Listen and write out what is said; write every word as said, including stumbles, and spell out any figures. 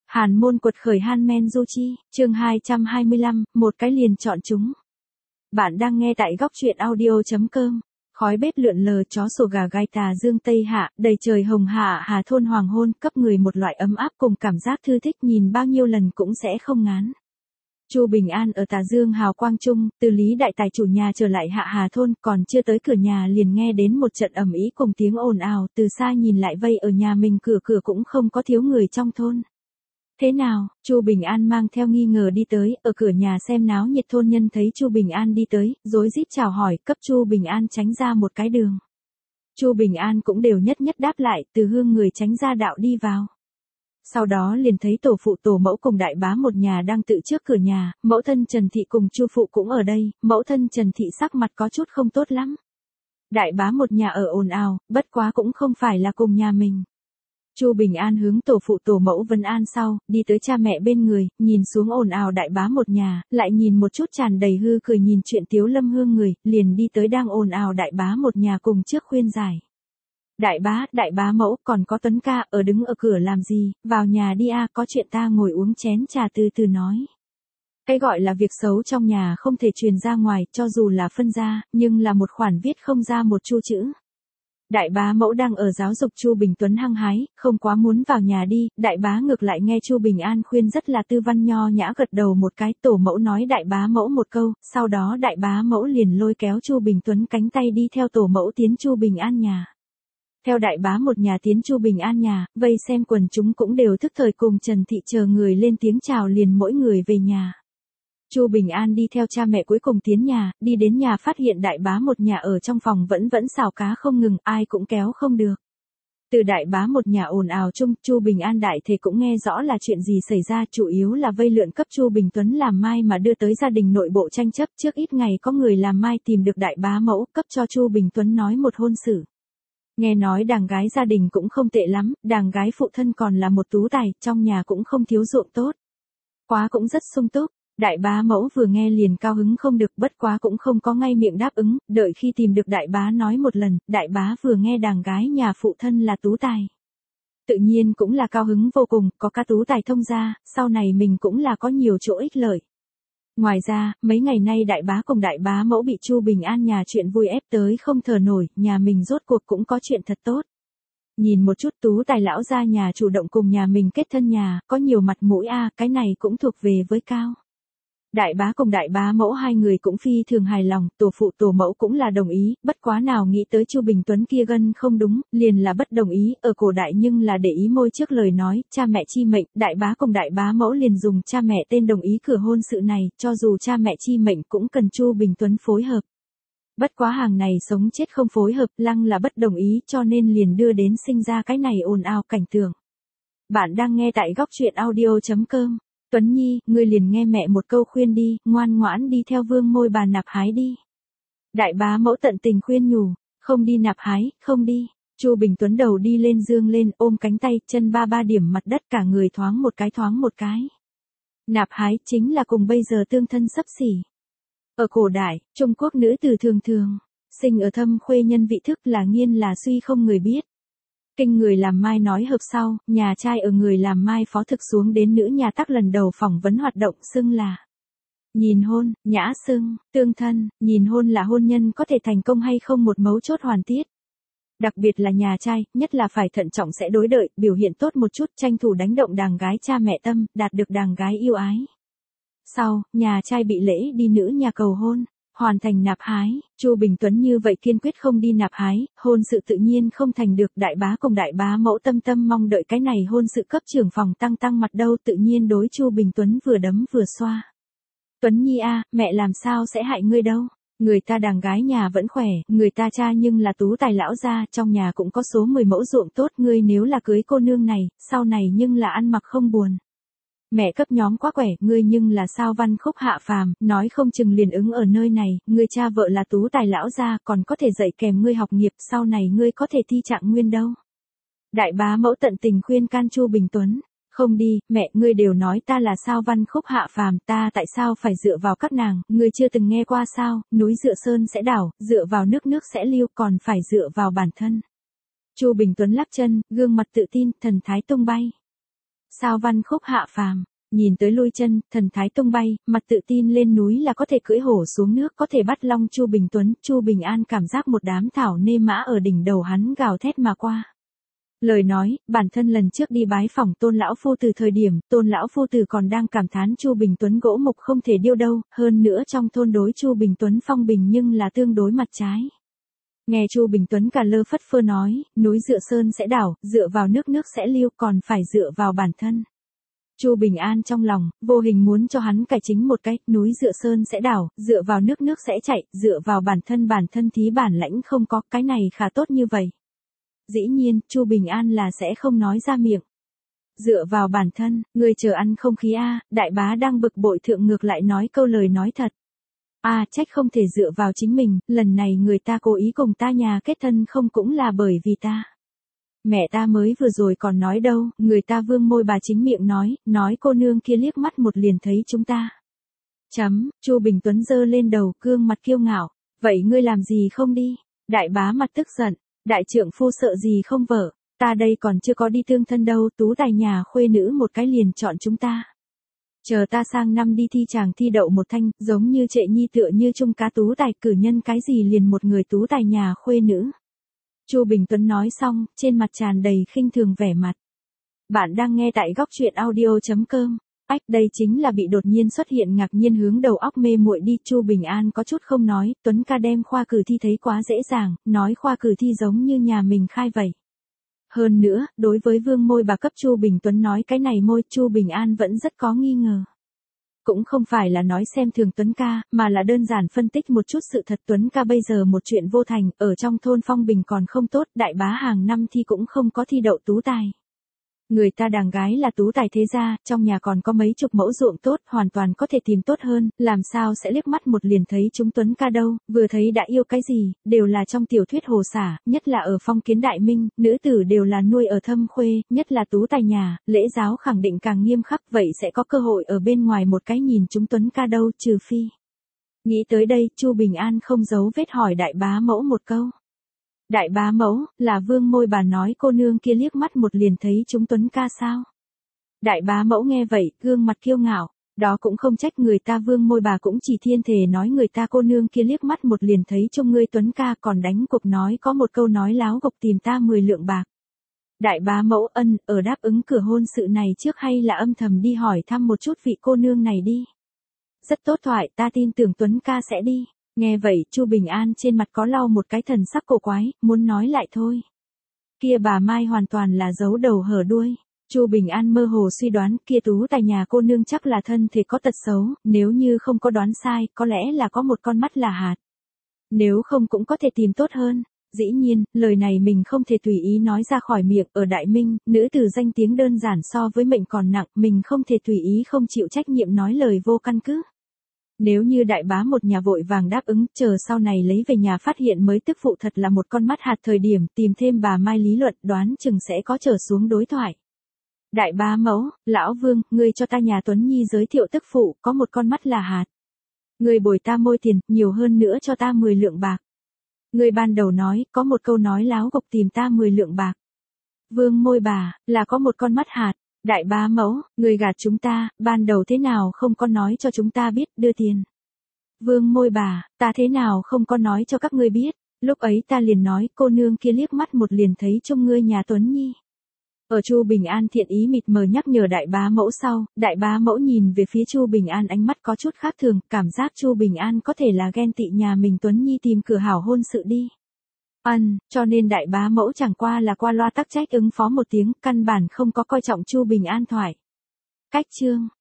Hàn môn quật khởi Hanmen Du Chi, chương hai trăm hai mươi lăm, một cái liền chọn chúng. Bạn đang nghe tại góc truyện audio.com. Khói bếp lượn lờ, chó sủa gà gai tà dương tây hạ, đầy trời hồng hạ hà thôn hoàng hôn, cấp người một loại ấm áp cùng cảm giác thư thích, nhìn bao nhiêu lần cũng sẽ không ngán. Chu Bình An ở Tà Dương hào quang trung, từ Lý đại tài chủ nhà trở lại hạ hà thôn, còn chưa tới cửa nhà liền nghe đến một trận ầm ĩ cùng tiếng ồn ào, từ xa nhìn lại vây ở nhà mình cửa cửa cũng không có thiếu người trong thôn. Thế nào? Chu Bình An mang theo nghi ngờ đi tới, ở cửa nhà xem náo nhiệt thôn nhân thấy Chu Bình An đi tới, rối rít chào hỏi, cấp Chu Bình An tránh ra một cái đường. Chu Bình An cũng đều nhất nhất đáp lại, từ hương người tránh ra đạo đi vào. Sau đó liền thấy tổ phụ tổ mẫu cùng đại bá một nhà đang tự trước cửa nhà, mẫu thân Trần Thị cùng Chu phụ cũng ở đây, mẫu thân Trần Thị sắc mặt có chút không tốt lắm. Đại bá một nhà ở ồn ào, bất quá cũng không phải là cùng nhà mình. Chu Bình An hướng tổ phụ tổ mẫu vân an sau, đi tới cha mẹ bên người, nhìn xuống ồn ào đại bá một nhà, lại nhìn một chút tràn đầy hư cười nhìn chuyện Tiếu Lâm Hương người, liền đi tới đang ồn ào đại bá một nhà cùng trước khuyên giải. Đại bá, đại bá mẫu, còn có Tuấn ca, ở đứng ở cửa làm gì, vào nhà đi a, có chuyện ta ngồi uống chén trà từ từ nói. Cái gọi là việc xấu trong nhà không thể truyền ra ngoài, cho dù là phân ra, nhưng là một khoản viết không ra một chu chữ. Đại bá mẫu đang ở giáo dục Chu Bình Tuấn hăng hái, không quá muốn vào nhà đi, đại bá ngược lại nghe Chu Bình An khuyên rất là tư văn nho nhã gật đầu một cái, tổ mẫu nói đại bá mẫu một câu, sau đó đại bá mẫu liền lôi kéo Chu Bình Tuấn cánh tay đi theo tổ mẫu tiến Chu Bình An nhà. Theo đại bá một nhà tiến Chu Bình An nhà, vây xem quần chúng cũng đều thức thời cùng Trần Thị chờ người lên tiếng chào liền mỗi người về nhà. Chu Bình An đi theo cha mẹ cuối cùng tiến nhà, đi đến nhà phát hiện đại bá một nhà ở trong phòng vẫn vẫn xào cá không ngừng, ai cũng kéo không được. Từ đại bá một nhà ồn ào chung, Chu Bình An đại thể cũng nghe rõ là chuyện gì xảy ra, chủ yếu là vây lượn cấp Chu Bình Tuấn làm mai mà đưa tới gia đình nội bộ tranh chấp, trước ít ngày có người làm mai tìm được đại bá mẫu, cấp cho Chu Bình Tuấn nói một hôn sự. Nghe nói đàng gái gia đình cũng không tệ lắm, đàng gái phụ thân còn là một tú tài, trong nhà cũng không thiếu ruộng tốt. Quá cũng rất sung túc. Đại bá mẫu vừa nghe liền cao hứng không được, bất quá cũng không có ngay miệng đáp ứng, đợi khi tìm được đại bá nói một lần, đại bá vừa nghe đàng gái nhà phụ thân là tú tài. Tự nhiên cũng là cao hứng vô cùng, có ca tú tài thông gia, sau này mình cũng là có nhiều chỗ ích lợi. Ngoài ra, mấy ngày nay đại bá cùng đại bá mẫu bị Chu Bình An nhà chuyện vui ép tới không thở nổi, nhà mình rốt cuộc cũng có chuyện thật tốt. Nhìn một chút tú tài lão gia nhà chủ động cùng nhà mình kết thân nhà, có nhiều mặt mũi a, cái này cũng thuộc về với cao. Đại bá cùng đại bá mẫu hai người cũng phi thường hài lòng, tổ phụ tổ mẫu cũng là đồng ý, bất quá nào nghĩ tới Chu Bình Tuấn kia gân không đúng, liền là bất đồng ý, ở cổ đại nhưng là để ý môi trước lời nói, cha mẹ chi mệnh, đại bá cùng đại bá mẫu liền dùng cha mẹ tên đồng ý cửa hôn sự này, cho dù cha mẹ chi mệnh cũng cần Chu Bình Tuấn phối hợp. Bất quá hàng này sống chết không phối hợp, lăng là bất đồng ý cho nên liền đưa đến sinh ra cái này ồn ào cảnh tượng. Bạn đang nghe tại góc truyện audio.com. Tuấn Nhi, ngươi liền nghe mẹ một câu khuyên đi, ngoan ngoãn đi theo vương môi bà nạp hái đi. Đại bá mẫu tận tình khuyên nhủ, không đi nạp hái, không đi. Chu Bình Tuấn đầu đi lên dương lên, ôm cánh tay, chân ba ba điểm mặt đất, cả người thoáng một cái thoáng một cái. Nạp hái chính là cùng bây giờ tương thân xấp xỉ. Ở cổ đại, Trung Quốc nữ tử thường thường, sinh ở thâm khuê nhân vị thức là nghiên là suy không người biết. Kinh người làm mai nói hợp sau, nhà trai ở người làm mai phó thực xuống đến nữ nhà tắc lần đầu phỏng vấn hoạt động xưng là nhìn hôn, nhã xưng, tương thân, nhìn hôn là hôn nhân có thể thành công hay không một mấu chốt hoàn tiết. Đặc biệt là nhà trai, nhất là phải thận trọng sẽ đối đợi, biểu hiện tốt một chút, tranh thủ đánh động đàng gái cha mẹ tâm, đạt được đàng gái yêu ái. Sau, nhà trai bị lễ đi nữ nhà cầu hôn. Hoàn thành nạp hái, Chu Bình Tuấn như vậy kiên quyết không đi nạp hái, hôn sự tự nhiên không thành được, đại bá cùng đại bá mẫu tâm tâm mong đợi cái này hôn sự cấp trưởng phòng tăng tăng mặt đâu, tự nhiên đối Chu Bình Tuấn vừa đấm vừa xoa. Tuấn Nhi a, mẹ làm sao sẽ hại ngươi đâu, người ta đàng gái nhà vẫn khỏe, người ta cha nhưng là tú tài lão gia, trong nhà cũng có số mười mẫu ruộng tốt, ngươi nếu là cưới cô nương này, sau này nhưng là ăn mặc không buồn. Mẹ cấp nhóm quá quẻ, ngươi nhưng là sao văn khúc hạ phàm, nói không chừng liền ứng ở nơi này, ngươi cha vợ là tú tài lão gia, còn có thể dạy kèm ngươi học nghiệp, sau này ngươi có thể thi trạng nguyên đâu. Đại bá mẫu tận tình khuyên can Chu Bình Tuấn, không đi, mẹ, ngươi đều nói ta là sao văn khúc hạ phàm, ta tại sao phải dựa vào các nàng, ngươi chưa từng nghe qua sao, núi dựa sơn sẽ đảo, dựa vào nước nước sẽ lưu, còn phải dựa vào bản thân. Chu Bình Tuấn lắc chân, gương mặt tự tin, thần thái tung bay. Sao văn khúc hạ phàm, nhìn tới lui chân, thần thái tung bay, mặt tự tin lên núi là có thể cưỡi hổ xuống nước, có thể bắt long Chu Bình Tuấn, Chu Bình An cảm giác một đám thảo nê mã ở đỉnh đầu hắn gào thét mà qua. Lời nói, bản thân lần trước đi bái phỏng Tôn lão phu tử thời điểm, Tôn lão phu tử còn đang cảm thán Chu Bình Tuấn gỗ mục không thể điêu đâu, hơn nữa trong thôn đối Chu Bình Tuấn phong bình nhưng là tương đối mặt trái. Nghe Chu Bình Tuấn cả lơ phất phơ nói, núi dựa sơn sẽ đảo, dựa vào nước nước sẽ lưu, còn phải dựa vào bản thân. Chu Bình An trong lòng, vô hình muốn cho hắn cải chính một cái, núi dựa sơn sẽ đảo, dựa vào nước nước sẽ chạy, dựa vào bản thân bản thân thí bản lãnh không có, cái này khá tốt như vậy. Dĩ nhiên, Chu Bình An là sẽ không nói ra miệng. Dựa vào bản thân, người chờ ăn không khí a, đại bá đang bực bội thượng ngược lại nói câu lời nói thật. A à, trách không thể dựa vào chính mình, lần này người ta cố ý cùng ta nhà kết thân không cũng là bởi vì ta. Mẹ ta mới vừa rồi còn nói đâu, người ta Vương Môi bà chính miệng nói, nói cô nương kia liếc mắt một liền thấy chúng ta. Chấm, Chu Bình Tuấn giơ lên đầu, gương mặt kiêu ngạo, vậy ngươi làm gì không đi? Đại bá mặt tức giận, đại trượng phu sợ gì không vợ, ta đây còn chưa có đi tương thân đâu, tú tài nhà khuê nữ một cái liền chọn chúng ta. Chờ ta sang năm đi thi chàng thi đậu một thanh, giống như trệ nhi tựa như trung cá tú tài cử nhân cái gì liền một người tú tài nhà khuê nữ. Chu Bình Tuấn nói xong, trên mặt tràn đầy khinh thường vẻ mặt. Bạn đang nghe tại góc truyện audio chấm com. Ách, đây chính là bị đột nhiên xuất hiện ngạc nhiên hướng đầu óc mê muội đi. Chu Bình An có chút không nói, Tuấn ca đem khoa cử thi thấy quá dễ dàng, nói khoa cử thi giống như nhà mình khai vậy. Hơn nữa, đối với Vương Môi bà cấp Chu Bình Tuấn nói cái này môi, Chu Bình An vẫn rất có nghi ngờ. Cũng không phải là nói xem thường Tuấn ca, mà là đơn giản phân tích một chút sự thật. Tuấn ca bây giờ một chuyện vô thành, ở trong thôn phong bình còn không tốt, đại bá hàng năm thi cũng không có thi đậu tú tài. Người ta đàng gái là tú tài thế gia, trong nhà còn có mấy chục mẫu ruộng tốt, hoàn toàn có thể tìm tốt hơn, làm sao sẽ liếc mắt một liền thấy chúng Tuấn ca đâu, vừa thấy đã yêu cái gì, đều là trong tiểu thuyết hồ xả, nhất là ở phong kiến đại minh, nữ tử đều là nuôi ở thâm khuê, nhất là tú tài nhà, lễ giáo khẳng định càng nghiêm khắc, vậy sẽ có cơ hội ở bên ngoài một cái nhìn chúng Tuấn ca đâu, trừ phi. Nghĩ tới đây, Chu Bình An không giấu vết hỏi đại bá mẫu một câu. Đại bá mẫu, là Vương Môi bà nói cô nương kia liếc mắt một liền thấy chúng Tuấn ca sao? Đại bá mẫu nghe vậy, gương mặt kiêu ngạo, đó cũng không trách người ta Vương Môi bà cũng chỉ thiên thể nói người ta cô nương kia liếc mắt một liền thấy trông ngươi Tuấn ca còn đánh cuộc nói có một câu nói láo gộc tìm ta mười lượng bạc. Đại bá mẫu ân, ở đáp ứng cửa hôn sự này trước hay là âm thầm đi hỏi thăm một chút vị cô nương này đi. Rất tốt thoại, ta tin tưởng Tuấn ca sẽ đi. Nghe vậy, Chu Bình An trên mặt có lau một cái thần sắc cổ quái, muốn nói lại thôi. Kia bà Mai hoàn toàn là giấu đầu hở đuôi. Chu Bình An mơ hồ suy đoán kia tú tài nhà cô nương chắc là thân thể có tật xấu, nếu như không có đoán sai, có lẽ là có một con mắt là hạt. Nếu không cũng có thể tìm tốt hơn. Dĩ nhiên, lời này mình không thể tùy ý nói ra khỏi miệng, ở Đại Minh, nữ tử danh tiếng đơn giản so với mệnh còn nặng, mình không thể tùy ý không chịu trách nhiệm nói lời vô căn cứ. Nếu như đại bá một nhà vội vàng đáp ứng, chờ sau này lấy về nhà phát hiện mới tức phụ thật là một con mắt hạt thời điểm tìm thêm bà Mai lý luận đoán chừng sẽ có trở xuống đối thoại. Đại bá mẫu, lão Vương, ngươi cho ta nhà Tuấn Nhi giới thiệu tức phụ, có một con mắt là hạt. Ngươi bồi ta môi tiền, nhiều hơn nữa cho ta mười lượng bạc. Ngươi ban đầu nói, có một câu nói láo gộc tìm ta mười lượng bạc. Vương Môi bà, là có một con mắt hạt. Đại bá mẫu, người gạt chúng ta, ban đầu thế nào không có nói cho chúng ta biết, đưa tiền. Vương Môi bà, ta thế nào không có nói cho các ngươi biết, lúc ấy ta liền nói cô nương kia liếc mắt một liền thấy trông ngươi nhà Tuấn Nhi. Ở Chu Bình An thiện ý mịt mờ nhắc nhở đại bá mẫu sau, đại bá mẫu nhìn về phía Chu Bình An ánh mắt có chút khác thường, cảm giác Chu Bình An có thể là ghen tị nhà mình Tuấn Nhi tìm cửa hảo hôn sự đi. Ân, cho nên đại bá mẫu chẳng qua là qua loa tắc trách ứng phó một tiếng, căn bản không có coi trọng Chu Bình An thoại. Cách chương